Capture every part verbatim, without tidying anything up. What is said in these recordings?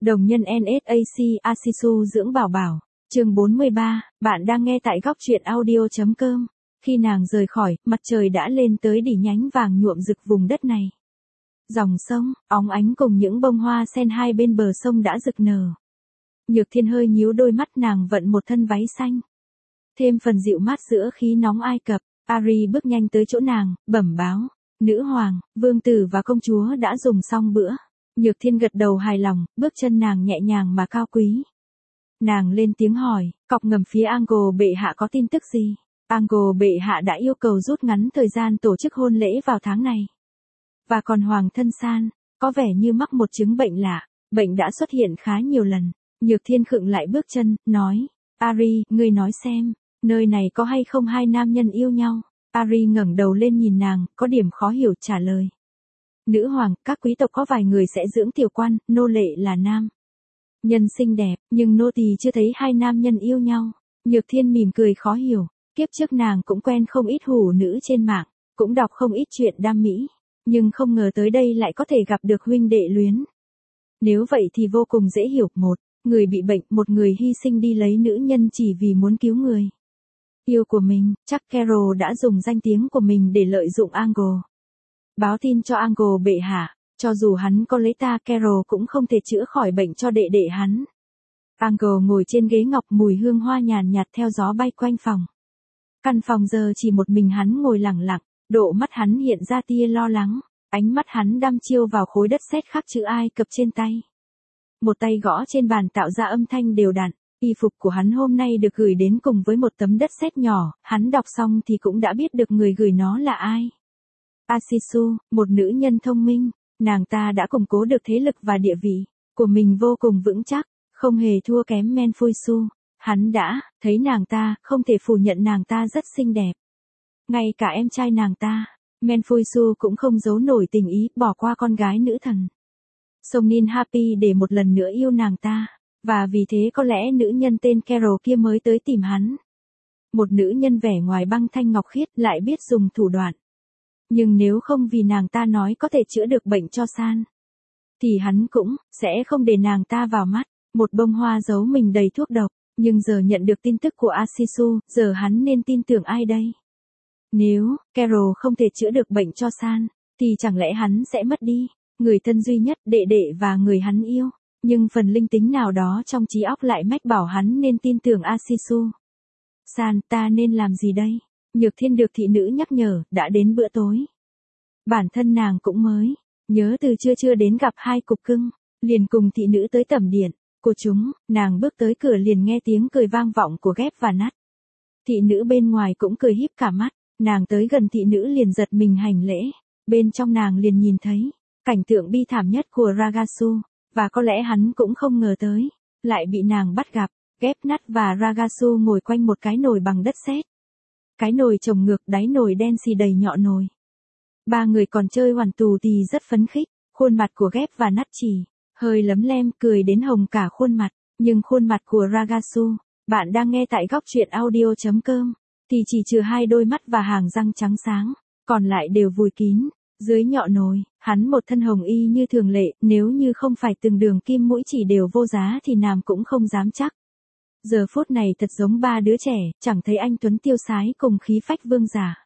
Đồng nhân en ét a xê Asisu dưỡng bảo bảo. Chương bốn mươi ba, bạn đang nghe tại góc truyện audio chấm com. Khi nàng rời khỏi, mặt trời đã lên tới đỉnh nhánh vàng nhuộm rực vùng đất này. Dòng sông, óng ánh cùng những bông hoa sen hai bên bờ sông đã rực nở. Nhược Thiên hơi nhíu đôi mắt, nàng vận một thân váy xanh. Thêm phần dịu mát giữa khí nóng Ai Cập, Ari bước nhanh tới chỗ nàng, bẩm báo. Nữ hoàng, vương tử và công chúa đã dùng xong bữa. Nhược Thiên gật đầu hài lòng, bước chân nàng nhẹ nhàng mà cao quý. Nàng lên tiếng hỏi, cọc ngầm phía Angle bệ hạ có tin tức gì? Angle bệ hạ đã yêu cầu rút ngắn thời gian tổ chức hôn lễ vào tháng này. Và còn hoàng thân San, có vẻ như mắc một chứng bệnh lạ, bệnh đã xuất hiện khá nhiều lần. Nhược Thiên khựng lại bước chân, nói, Ari, ngươi nói xem, nơi này có hay không hai nam nhân yêu nhau? Ari ngẩng đầu lên nhìn nàng, có điểm khó hiểu trả lời. Nữ hoàng, các quý tộc có vài người sẽ dưỡng tiểu quan, nô lệ là nam nhân xinh đẹp, nhưng nô tỳ chưa thấy hai nam nhân yêu nhau. Nhược Thiên mỉm cười khó hiểu, kiếp trước nàng cũng quen không ít hủ nữ trên mạng, cũng đọc không ít chuyện đam mỹ, nhưng không ngờ tới đây lại có thể gặp được huynh đệ luyến. Nếu vậy thì vô cùng dễ hiểu, một người bị bệnh, một người hy sinh đi lấy nữ nhân chỉ vì muốn cứu người yêu của mình. Chắc Carol đã dùng danh tiếng của mình để lợi dụng Angle. Báo tin cho Angle bệ hạ, cho dù hắn có lấy ta, Carol cũng không thể chữa khỏi bệnh cho đệ đệ hắn. Angle ngồi trên ghế ngọc, mùi hương hoa nhàn nhạt theo gió bay quanh phòng. Căn phòng giờ chỉ một mình hắn ngồi lặng lặng, độ mắt hắn hiện ra tia lo lắng, ánh mắt hắn đăm chiêu vào khối đất sét khắc chữ Ai Cập trên tay. Một tay gõ trên bàn tạo ra âm thanh đều đặn. Y phục của hắn hôm nay được gửi đến cùng với một tấm đất sét nhỏ, hắn đọc xong thì cũng đã biết được người gửi nó là ai. Asisu, một nữ nhân thông minh, nàng ta đã củng cố được thế lực và địa vị của mình vô cùng vững chắc, không hề thua kém Menfuisu. Hắn đã thấy nàng ta, không thể phủ nhận nàng ta rất xinh đẹp. Ngay cả em trai nàng ta, Menfuisu cũng không giấu nổi tình ý, bỏ qua con gái nữ thần Song Nin Happy để một lần nữa yêu nàng ta. Và vì thế có lẽ nữ nhân tên Carol kia mới tới tìm hắn. Một nữ nhân vẻ ngoài băng thanh ngọc khiết, lại biết dùng thủ đoạn. Nhưng nếu không vì nàng ta nói có thể chữa được bệnh cho San, thì hắn cũng sẽ không để nàng ta vào mắt. Một bông hoa giấu mình đầy thuốc độc. Nhưng giờ nhận được tin tức của Asisu, giờ hắn nên tin tưởng ai đây? Nếu Carol không thể chữa được bệnh cho San, thì chẳng lẽ hắn sẽ mất đi người thân duy nhất, đệ đệ và người hắn yêu? Nhưng phần linh tính nào đó trong trí óc lại mách bảo hắn nên tin tưởng Asisu. San, ta nên làm gì đây? Nhược Thiên được thị nữ nhắc nhở, đã đến bữa tối. Bản thân nàng cũng mới nhớ từ trưa chưa đến gặp hai cục cưng, liền cùng thị nữ tới tẩm điện của chúng. Nàng bước tới cửa liền nghe tiếng cười vang vọng của Ghép và Nat. Thị nữ bên ngoài cũng cười híp cả mắt, nàng tới gần thị nữ liền giật mình hành lễ. Bên trong nàng liền nhìn thấy cảnh tượng bi thảm nhất của Ragasu. Và có lẽ hắn cũng không ngờ tới, lại bị nàng bắt gặp. Ghép, Nat và Ragasu ngồi quanh một cái nồi bằng đất sét. Cái nồi trồng ngược, đáy nồi đen xì đầy nhọ nồi. Ba người còn chơi hoàn tù thì rất phấn khích. Khuôn mặt của Ghép và Nat chỉ hơi lấm lem, cười đến hồng cả khuôn mặt. Nhưng khuôn mặt của Ragasu, bạn đang nghe tại góc truyện audio chấm com, thì chỉ trừ hai đôi mắt và hàng răng trắng sáng, còn lại đều vùi kín dưới nhọ nồi. Hắn một thân hồng y như thường lệ, nếu như không phải từng đường kim mũi chỉ đều vô giá thì nàng cũng không dám chắc. Giờ phút này thật giống ba đứa trẻ, chẳng thấy anh tuấn tiêu sái cùng khí phách vương giả.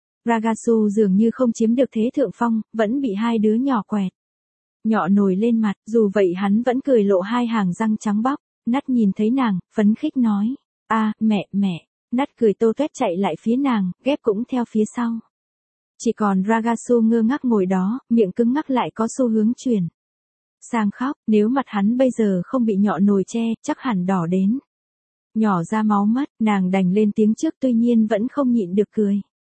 Ragasu dường như không chiếm được thế thượng phong, vẫn bị hai đứa nhỏ quẹt nhọ nồi lên mặt, dù vậy hắn vẫn cười lộ hai hàng răng trắng bóc. Nat nhìn thấy nàng, phấn khích nói, a à, mẹ, mẹ. Nat cười tô toét chạy lại phía nàng, Ghép cũng theo phía sau. Chỉ còn Ragasu ngơ ngác ngồi đó, miệng cứng ngắc lại có xu hướng chuyển sang khóc. Nếu mặt hắn bây giờ không bị nhọ nồi che, chắc hẳn đỏ đến nhỏ ra máu mất. Nàng đành lên tiếng trước, tuy nhiên vẫn không nhịn được cười.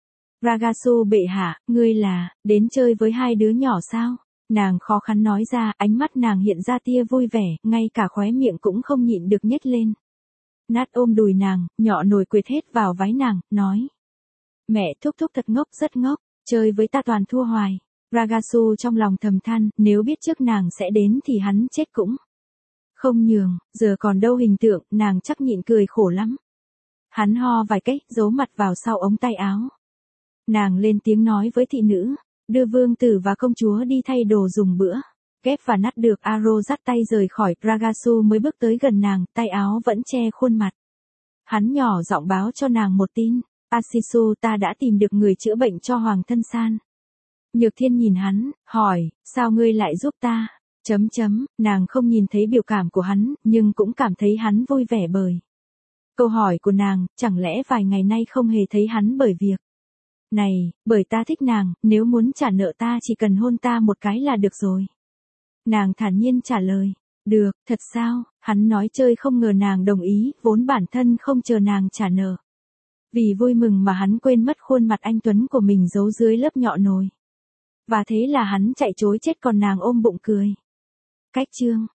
Ragasu bệ hạ, ngươi là đến chơi với hai đứa nhỏ sao? Nàng khó khăn nói ra, ánh mắt nàng hiện ra tia vui vẻ, ngay cả khóe miệng cũng không nhịn được nhếch lên. Nat ôm đùi nàng, nhọ nồi quệt hết vào váy nàng, nói, mẹ thúc thúc thật ngốc, rất ngốc, chơi với ta toàn thua hoài. Ragasu trong lòng thầm than, nếu biết trước nàng sẽ đến thì hắn chết cũng không nhường. Giờ còn đâu hình tượng, nàng chắc nhịn cười khổ lắm. Hắn ho vài cách, giấu mặt vào sau ống tay áo. Nàng lên tiếng nói với thị nữ, đưa vương tử và công chúa đi thay đồ dùng bữa. Ghép và nắt được Aro dắt tay rời khỏi, Pragasu mới bước tới gần nàng, tay áo vẫn che khuôn mặt. Hắn nhỏ giọng báo cho nàng một tin. Asisu, ta đã tìm được người chữa bệnh cho Hoàng Thân San. Nhược Thiên nhìn hắn, hỏi, sao ngươi lại giúp ta? Chấm chấm, nàng không nhìn thấy biểu cảm của hắn, nhưng cũng cảm thấy hắn vui vẻ bởi câu hỏi của nàng, chẳng lẽ vài ngày nay không hề thấy hắn bởi việc này, bởi ta thích nàng, nếu muốn trả nợ ta chỉ cần hôn ta một cái là được rồi. Nàng thản nhiên trả lời, được, thật sao? Hắn nói chơi không ngờ nàng đồng ý, vốn bản thân không chờ nàng trả nợ. Vì vui mừng mà hắn quên mất khuôn mặt anh tuấn của mình giấu dưới lớp nhọ nồi. Và thế là hắn chạy trối chết còn nàng ôm bụng cười. Cách chương